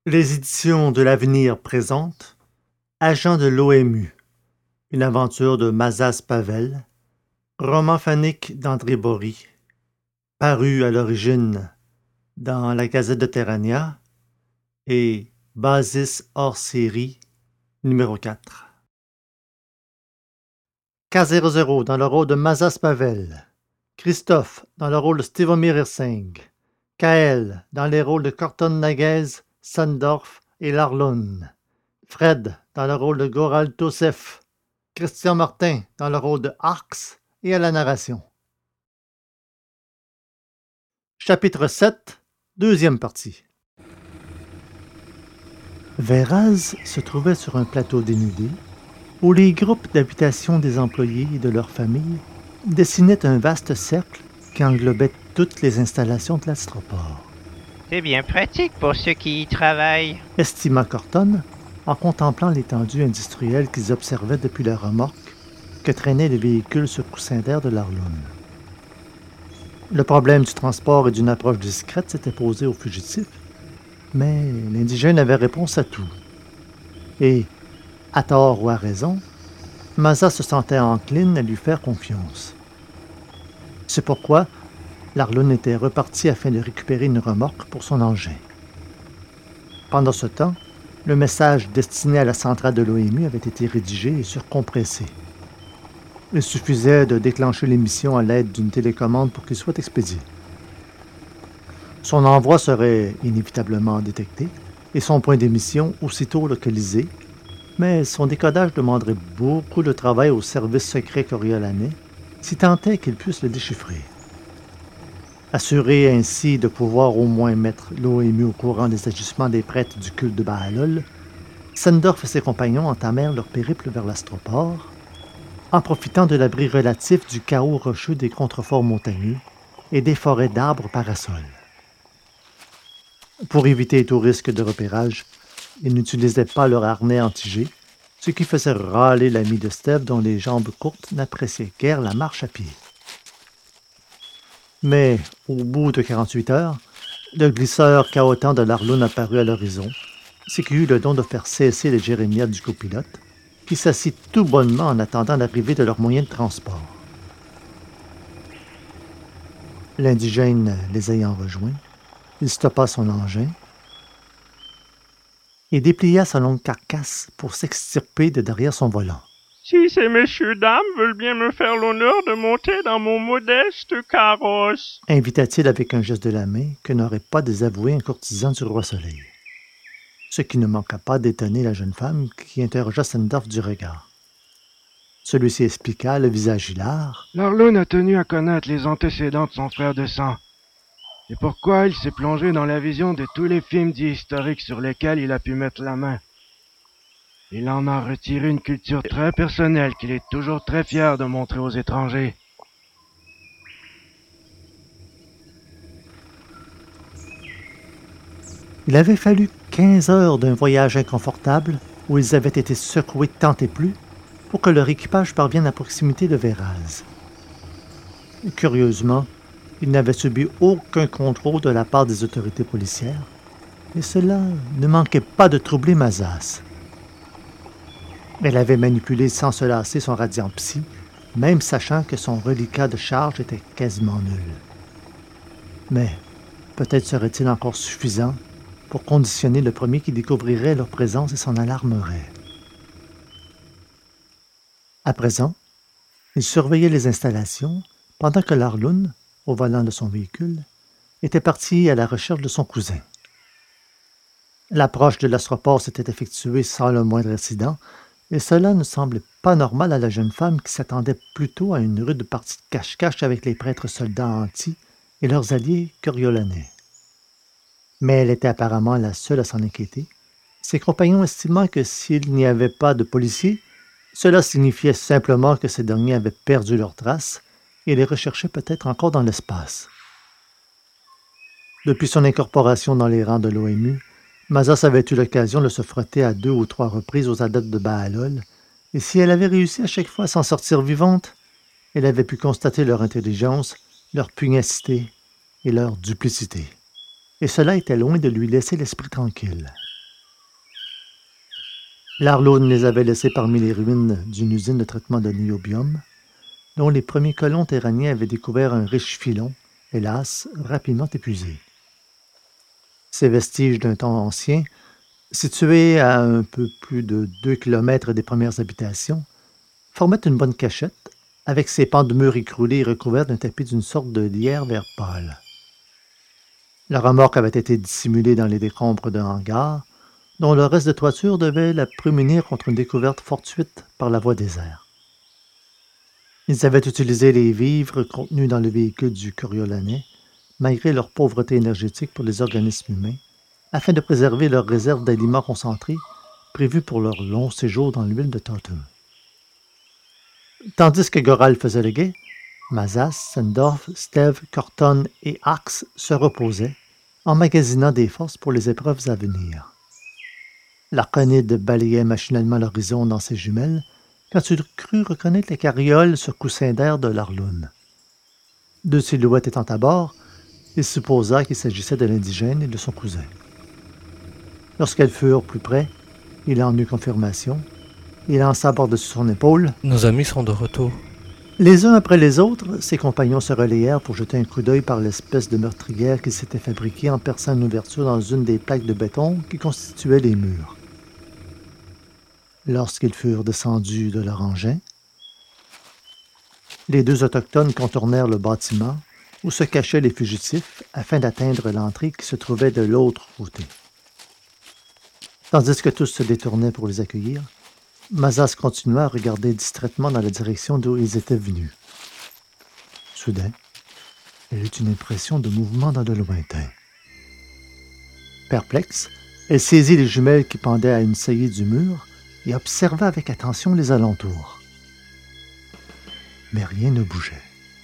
Les éditions de l'Avenir présentent Agent de l'OMU, une aventure de Mazas Pavel, roman phonique d'André Bory, paru à l'origine dans la Gazette de Terrania et Basis hors série numéro 4. K00 dans le rôle de Mazas Pavel, Christophe dans le rôle de Stivomir Irsing, Kael dans les rôles de Corton Naguez, Sandorf et Larlun, Fred dans le rôle de Goral Tosef, Christian Martin dans le rôle de Arx et à la narration. Chapitre 7, deuxième partie. Véraz se trouvait sur un plateau dénudé où les groupes d'habitation des employés et de leurs familles dessinaient un vaste cercle qui englobait toutes les installations de l'astroport. C'est bien pratique pour ceux qui y travaillent, Estima Corton en contemplant l'étendue industrielle qu'ils observaient depuis la remorque que traînaient les véhicules sur coussin d'air de l'Arlune. Le problème du transport et d'une approche discrète s'était posé aux fugitifs, mais l'indigène avait réponse à tout. Et, à tort ou à raison, Maza se sentait encline à lui faire confiance. C'est pourquoi l'Arlune était reparti afin de récupérer une remorque pour son engin. Pendant ce temps, le message destiné à la centrale de l'OMU avait été rédigé et surcompressé. Il suffisait de déclencher l'émission à l'aide d'une télécommande pour qu'il soit expédié. Son envoi serait inévitablement détecté et son point d'émission aussitôt localisé, mais son décodage demanderait beaucoup de travail au service secret coriolanais, si tant est qu'il puisse le déchiffrer. Assuré ainsi de pouvoir au moins mettre l'OMU au courant des agissements des prêtres du culte de Bahalol, Sandorf et ses compagnons entamèrent leur périple vers l'astroport, en profitant de l'abri relatif du chaos rocheux des contreforts montagneux et des forêts d'arbres parasols. Pour éviter tout risque de repérage, ils n'utilisaient pas leur harnais anti-G, ce qui faisait râler l'ami de Steve dont les jambes courtes n'appréciaient guère la marche à pied. Mais, au bout de 48 heures, le glisseur cahotant de l'Arlune apparut à l'horizon, ce qui eut le don de faire cesser les jérémiades du copilote, qui s'assit tout bonnement en attendant l'arrivée de leur moyen de transport. L'indigène les ayant rejoints, il stoppa son engin et déplia sa longue carcasse pour s'extirper de derrière son volant. Si ces messieurs dames veulent bien me faire l'honneur de monter dans mon modeste carrosse, invita-t-il avec un geste de la main que n'aurait pas désavoué un courtisan du roi Soleil. Ce qui ne manqua pas d'étonner la jeune femme qui interrogea Sandorf du regard. Celui-ci expliqua, le visage hilar. L'Arlune a tenu à connaître les antécédents de son frère de sang. C'est pourquoi il s'est plongé dans la vision de tous les films dits historiques sur lesquels il a pu mettre la main. Il en a retiré une culture très personnelle qu'il est toujours très fier de montrer aux étrangers. Il avait fallu 15 heures d'un voyage inconfortable où ils avaient été secoués tant et plus pour que leur équipage parvienne à proximité de Véraz. Curieusement, ils n'avaient subi aucun contrôle de la part des autorités policières, et cela ne manquait pas de troubler Mazas. Elle avait manipulé sans se lasser son radiant psy, même sachant que son reliquat de charge était quasiment nul. Mais peut-être serait-il encore suffisant pour conditionner le premier qui découvrirait leur présence et s'en alarmerait. À présent, il surveillait les installations pendant que l'Arlune, au volant de son véhicule, était parti à la recherche de son cousin. L'approche de l'astroport s'était effectuée sans le moindre incident, et cela ne semblait pas normal à la jeune femme qui s'attendait plutôt à une rude partie de cache-cache avec les prêtres soldats anti et leurs alliés coriolanais. Mais elle était apparemment la seule à s'en inquiéter, ses compagnons estimant que s'il n'y avait pas de policiers, cela signifiait simplement que ces derniers avaient perdu leurs traces et les recherchaient peut-être encore dans l'espace. Depuis son incorporation dans les rangs de l'OMU, Mazas avait eu l'occasion de se frotter à 2 ou 3 reprises aux adeptes de Bahalol, et si elle avait réussi à chaque fois à s'en sortir vivante, elle avait pu constater leur intelligence, leur pugnacité et leur duplicité. Et cela était loin de lui laisser l'esprit tranquille. L'Arlone les avait laissés parmi les ruines d'une usine de traitement de niobium, dont les premiers colons terraniens avaient découvert un riche filon, hélas, rapidement épuisé. Ces vestiges d'un temps ancien, situés à un peu plus de 2 kilomètres des premières habitations, formaient une bonne cachette, avec ses pans de murs écroulés et recouverts d'un tapis d'une sorte de lierre vert pâle. La remorque avait été dissimulée dans les décombres d'un hangar, dont le reste de toiture devait la prémunir contre une découverte fortuite par la voie des airs. Ils avaient utilisé les vivres contenus dans le véhicule du Coriolanais, malgré leur pauvreté énergétique pour les organismes humains, afin de préserver leurs réserves d'aliments concentrés prévues pour leur long séjour dans l'huile de Tartare. Tandis que Goral faisait le guet, Mazas, Sendorf, Steve, Corton et Axe se reposaient, emmagasinant des forces pour les épreuves à venir. L'Arconide balayait machinalement l'horizon dans ses jumelles quand il crut reconnaître les carrioles sur coussin d'air de l'Arlone. 2 silhouettes étant à bord, il supposa qu'il s'agissait de l'indigène et de son cousin. Lorsqu'elles furent plus près, il en eut confirmation. Il lança par-dessus son épaule. Nos amis sont de retour. Les uns après les autres, ses compagnons se relayèrent pour jeter un coup d'œil par l'espèce de meurtrière qui s'était fabriquée en perçant une ouverture dans une des plaques de béton qui constituaient les murs. Lorsqu'ils furent descendus de leur engin, les 2 autochtones contournèrent le bâtiment où se cachaient les fugitifs afin d'atteindre l'entrée qui se trouvait de l'autre côté. Tandis que tous se détournaient pour les accueillir, Mazas continua à regarder distraitement dans la direction d'où ils étaient venus. Soudain, elle eut une impression de mouvement dans le lointain. Perplexe, elle saisit les jumelles qui pendaient à une saillie du mur et observa avec attention les alentours. Mais rien ne bougeait.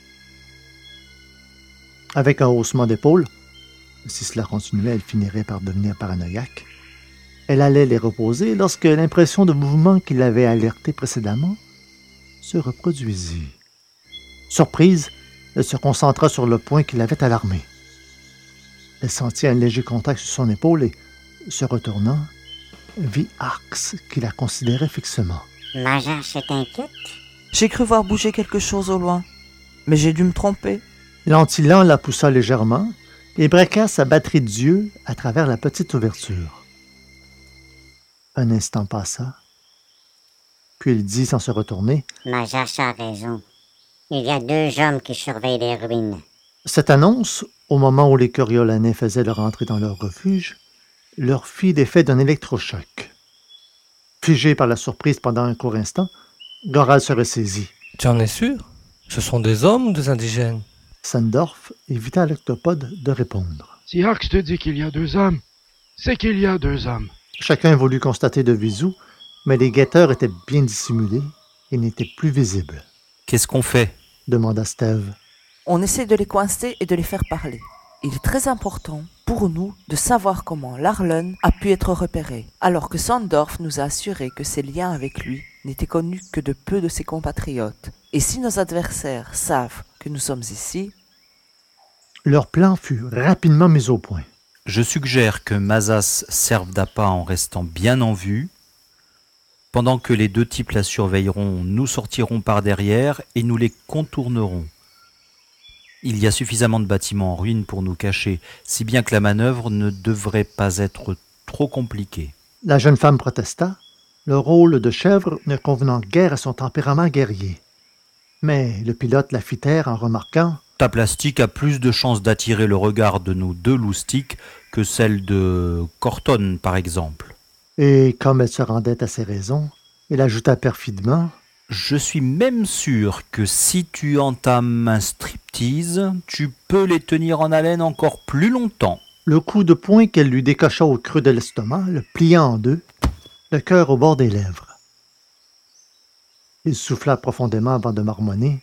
Avec un haussement d'épaule, si cela continuait, elle finirait par devenir paranoïaque, elle allait les reposer lorsque l'impression de mouvement qui l'avait alertée précédemment se reproduisit. Surprise, elle se concentra sur le point qui l'avait alarmée. Elle sentit un léger contact sur son épaule et, se retournant, vit Axe qui la considérait fixement. Major s'inquiète? J'ai cru voir bouger quelque chose au loin, mais j'ai dû me tromper. L'antilan la poussa légèrement et braqua sa batterie d'yeux à travers la petite ouverture. Un instant passa, puis il dit sans se retourner. Major a raison. Il y a 2 hommes qui surveillent les ruines. Cette annonce, au moment où les Coriolanais faisaient leur entrée dans leur refuge, leur fit l'effet d'un électrochoc. Figé par la surprise pendant un court instant, Goral se ressaisit. Tu en es sûr? Ce sont des hommes ou des indigènes? Sandorf évita à l'octopode de répondre. Si Axe te dit qu'il y a 2 hommes, c'est qu'il y a 2 hommes. Chacun voulut constater de visu, mais les guetteurs étaient bien dissimulés et n'étaient plus visibles. Qu'est-ce qu'on fait? Demanda Steve. On essaie de les coincer et de les faire parler. Il est très important pour nous de savoir comment l'Arlone a pu être repéré, alors que Sandorf nous a assuré que ses liens avec lui n'étaient connus que de peu de ses compatriotes. Et si nos adversaires savent que nous sommes ici... Leur plan fut rapidement mis au point. Je suggère que Mazas serve d'appât en restant bien en vue. Pendant que les 2 types la surveilleront, nous sortirons par derrière et nous les contournerons. Il y a suffisamment de bâtiments en ruine pour nous cacher, si bien que la manœuvre ne devrait pas être trop compliquée. La jeune femme protesta, le rôle de chèvre ne convenant guère à son tempérament guerrier. Mais le pilote la fit taire en remarquant « Ta plastique a plus de chances d'attirer le regard de nos 2 loustiques que celle de Corton, par exemple. » Et comme elle se rendait à ses raisons, il ajouta perfidement « Je suis même sûr que si tu entames un striptease, tu peux les tenir en haleine encore plus longtemps. » Le coup de poing qu'elle lui décocha au creux de l'estomac le plia en 2, le cœur au bord des lèvres. Il souffla profondément avant de marmonner.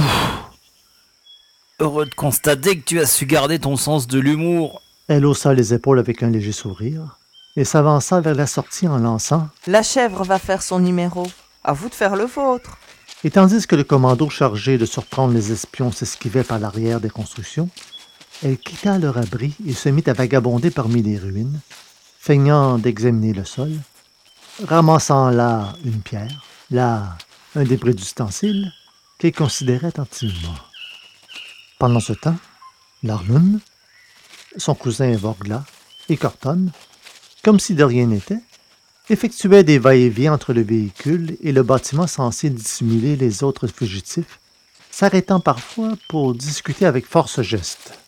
Heureux de constater que tu as su garder ton sens de l'humour. Elle haussa les épaules avec un léger sourire et s'avança vers la sortie en lançant « La chèvre va faire son numéro. À vous de faire le vôtre. » Et tandis que le commando chargé de surprendre les espions s'esquivait par l'arrière des constructions, elle quitta leur abri et se mit à vagabonder parmi les ruines, feignant d'examiner le sol, ramassant là une pierre, là un débris d'ustensile qu'il considérait attentivement. Pendant ce temps, Larlun, son cousin Vorgla et Corton, comme si de rien n'était, effectuaient des va-et-vient entre le véhicule et le bâtiment censé dissimuler les autres fugitifs, s'arrêtant parfois pour discuter avec force geste.